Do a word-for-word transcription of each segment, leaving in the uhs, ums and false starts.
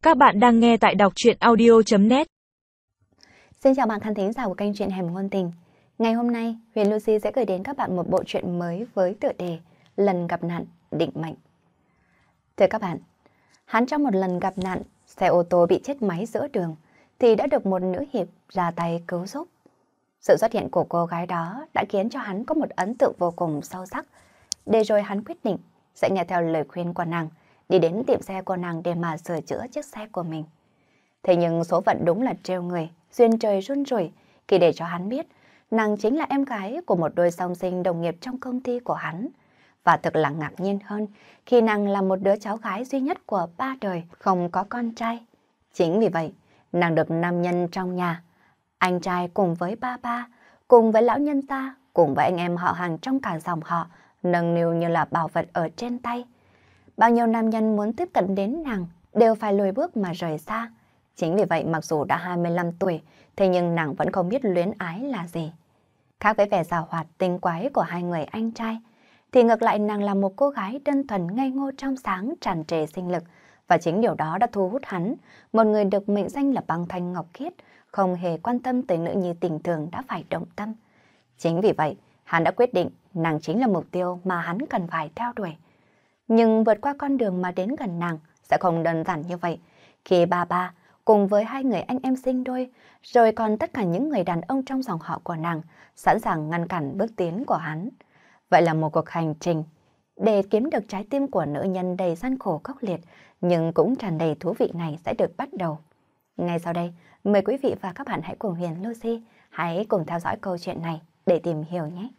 Các bạn đang nghe tại đọc truyện audio chấm net. Xin chào bạn khán thính giả của kênh truyện Hẻm Ngôn Tình. Ngày hôm nay, Huyền Lucy sẽ gửi đến các bạn một bộ truyện mới với tựa đề Lần gặp nạn định mệnh. Thưa các bạn, hắn trong một lần gặp nạn, xe ô tô bị chết máy giữa đường, thì đã được một nữ hiệp ra tay cứu giúp. Sự xuất hiện của cô gái đó đã khiến cho hắn có một ấn tượng vô cùng sâu sắc. Để rồi hắn quyết định sẽ nghe theo lời khuyên của nàng, đi đến tiệm xe của nàng để mà sửa chữa chiếc xe của mình. Thế nhưng số phận đúng là trêu người, duyên trời run rủi khi để cho hắn biết nàng chính là em gái của một đôi song sinh đồng nghiệp trong công ty của hắn. Và thật là ngạc nhiên hơn khi nàng là một đứa cháu gái duy nhất của ba đời, không có con trai. Chính vì vậy, nàng được nam nhân trong nhà, anh trai cùng với ba ba, cùng với lão nhân ta, cùng với anh em họ hàng trong cả dòng họ, nâng niu như là bảo vật ở trên tay. Bao nhiêu nam nhân muốn tiếp cận đến nàng đều phải lùi bước mà rời xa. Chính vì vậy mặc dù đã hai mươi lăm tuổi, thế nhưng nàng vẫn không biết luyến ái là gì. Khác với vẻ giàu hoạt tinh quái của hai người anh trai, thì ngược lại nàng là một cô gái đơn thuần ngây ngô trong sáng, tràn trề sinh lực. Và chính điều đó đã thu hút hắn, một người được mệnh danh là băng thanh ngọc khiết, không hề quan tâm tới nữ nhi tình thường đã phải động tâm. Chính vì vậy, hắn đã quyết định nàng chính là mục tiêu mà hắn cần phải theo đuổi. Nhưng vượt qua con đường mà đến gần nàng sẽ không đơn giản như vậy. Khi ba ba cùng với hai người anh em sinh đôi, rồi còn tất cả những người đàn ông trong dòng họ của nàng sẵn sàng ngăn cản bước tiến của hắn. Vậy là một cuộc hành trình để kiếm được trái tim của nữ nhân đầy gian khổ khốc liệt nhưng cũng tràn đầy thú vị này sẽ được bắt đầu. Ngay sau đây, mời quý vị và các bạn hãy cùng Huyền Lucy hãy cùng theo dõi câu chuyện này để tìm hiểu nhé.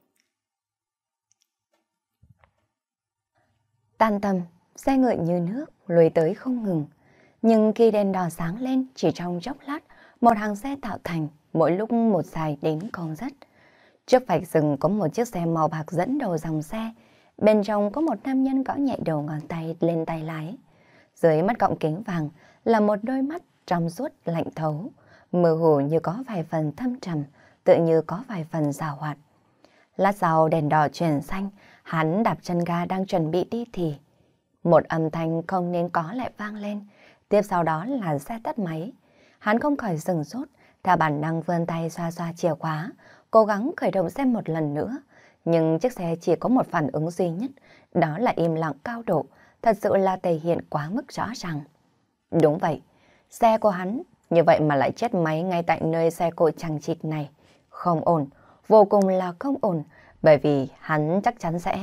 Tan tầm, xe ngựa như nước lùi tới không ngừng. Nhưng khi đèn đỏ sáng lên chỉ trong chốc lát, một hàng xe tạo thành, mỗi lúc một dài đến không dứt. Trước vạch rừng có một chiếc xe màu bạc dẫn đầu dòng xe. Bên trong có một nam nhân gõ nhẹ đầu ngón tay lên tay lái. Dưới mắt gọng kính vàng là một đôi mắt trong suốt lạnh thấu, mơ hồ như có vài phần thâm trầm, tựa như có vài phần giảo hoạt. Lát sau đèn đỏ chuyển xanh, hắn đạp chân ga đang chuẩn bị đi thì một âm thanh không nên có lại vang lên. Tiếp sau đó là xe tắt máy. Hắn không khỏi dừng sốt, theo bản năng vươn tay xoa xoa chìa khóa, cố gắng khởi động xe một lần nữa. Nhưng chiếc xe chỉ có một phản ứng duy nhất, đó là im lặng cao độ, thật sự là thể hiện quá mức rõ ràng. Đúng vậy, xe của hắn như vậy mà lại chết máy ngay tại nơi xe cộ chằng chịt này. Không ổn, vô cùng là không ổn, bởi vì hắn chắc chắn sẽ...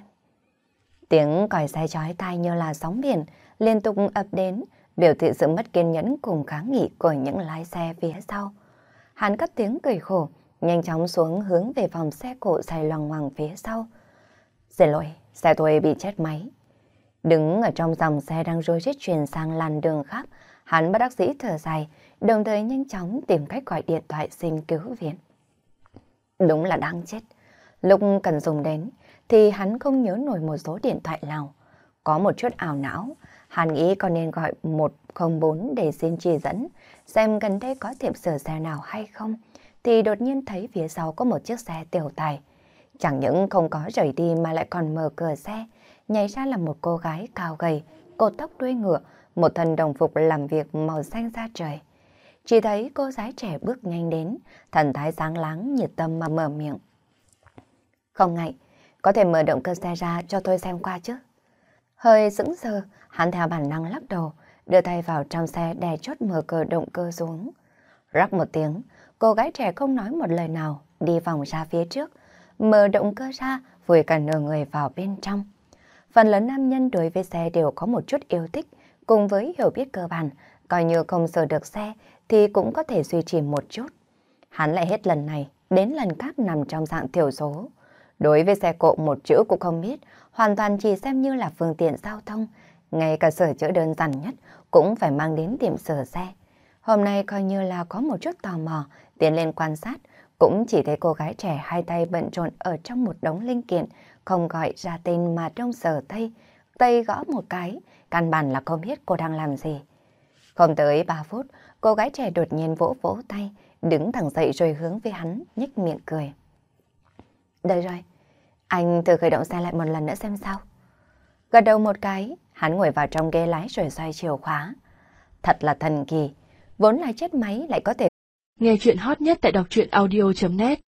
Tiếng còi xe chói tai như là sóng biển liên tục ập đến, biểu thị sự mất kiên nhẫn cùng kháng nghị của những lái xe phía sau. Hắn cất tiếng cười khổ, nhanh chóng xuống hướng về phòng xe cộ xài loằng ngoằng phía sau. Xin lỗi, xe tôi bị chết máy. Đứng ở trong dòng xe đang rối rít chuyển sang làn đường khác, hắn bất đắc dĩ thở dài, đồng thời nhanh chóng tìm cách gọi điện thoại xin cứu viện. Đúng là đáng chết. Lúc cần dùng đến thì hắn không nhớ nổi một số điện thoại nào. Có một chút ảo não, hắn nghĩ có nên gọi một không bốn để xin chỉ dẫn, xem gần đây có tiệm sửa xe nào hay không, thì đột nhiên thấy phía sau có một chiếc xe tiểu tài. Chẳng những không có rời đi mà lại còn mở cửa xe, nhảy ra là một cô gái cao gầy, cột tóc đuôi ngựa, một thân đồng phục làm việc màu xanh da trời. Chỉ thấy cô gái trẻ bước nhanh đến, thần thái sáng láng nhiệt tâm mà mở miệng. Không ngại, có thể mở động cơ xe ra cho tôi xem qua chứ. Hơi sững sờ, hắn theo bản năng lắc đầu, đưa tay vào trong xe đè chốt mở cửa động cơ xuống. Rắc một tiếng, cô gái trẻ không nói một lời nào, đi vòng ra phía trước, mở động cơ ra, vùi cả nửa người vào bên trong. Phần lớn nam nhân đối với xe đều có một chút yêu thích, cùng với hiểu biết cơ bản, coi như không sờ được xe thì cũng có thể duy trì một chút. Hắn lại hết lần này đến lần khác nằm trong dạng thiểu số. Đối với xe cộ một chữ cũng không biết, hoàn toàn chỉ xem như là phương tiện giao thông. Ngay cả sửa chữa đơn giản nhất cũng phải mang đến tiệm sửa xe. Hôm nay coi như là có một chút tò mò, tiến lên quan sát, cũng chỉ thấy cô gái trẻ hai tay bận rộn ở trong một đống linh kiện, không gọi ra tên mà trong sở tay, tay gõ một cái, căn bản là không biết cô đang làm gì. Không tới ba phút, cô gái trẻ đột nhiên vỗ vỗ tay, đứng thẳng dậy rồi hướng về hắn, nhếch miệng cười. Được rồi, anh thử khởi động xe lại một lần nữa xem sao. Gật đầu một cái, hắn ngồi vào trong ghế lái rồi xoay chìa khóa. thật là thần kỳ. Vốn là chết máy lại có thể. Nghe chuyện hot nhất tại đọc truyện audio chấm net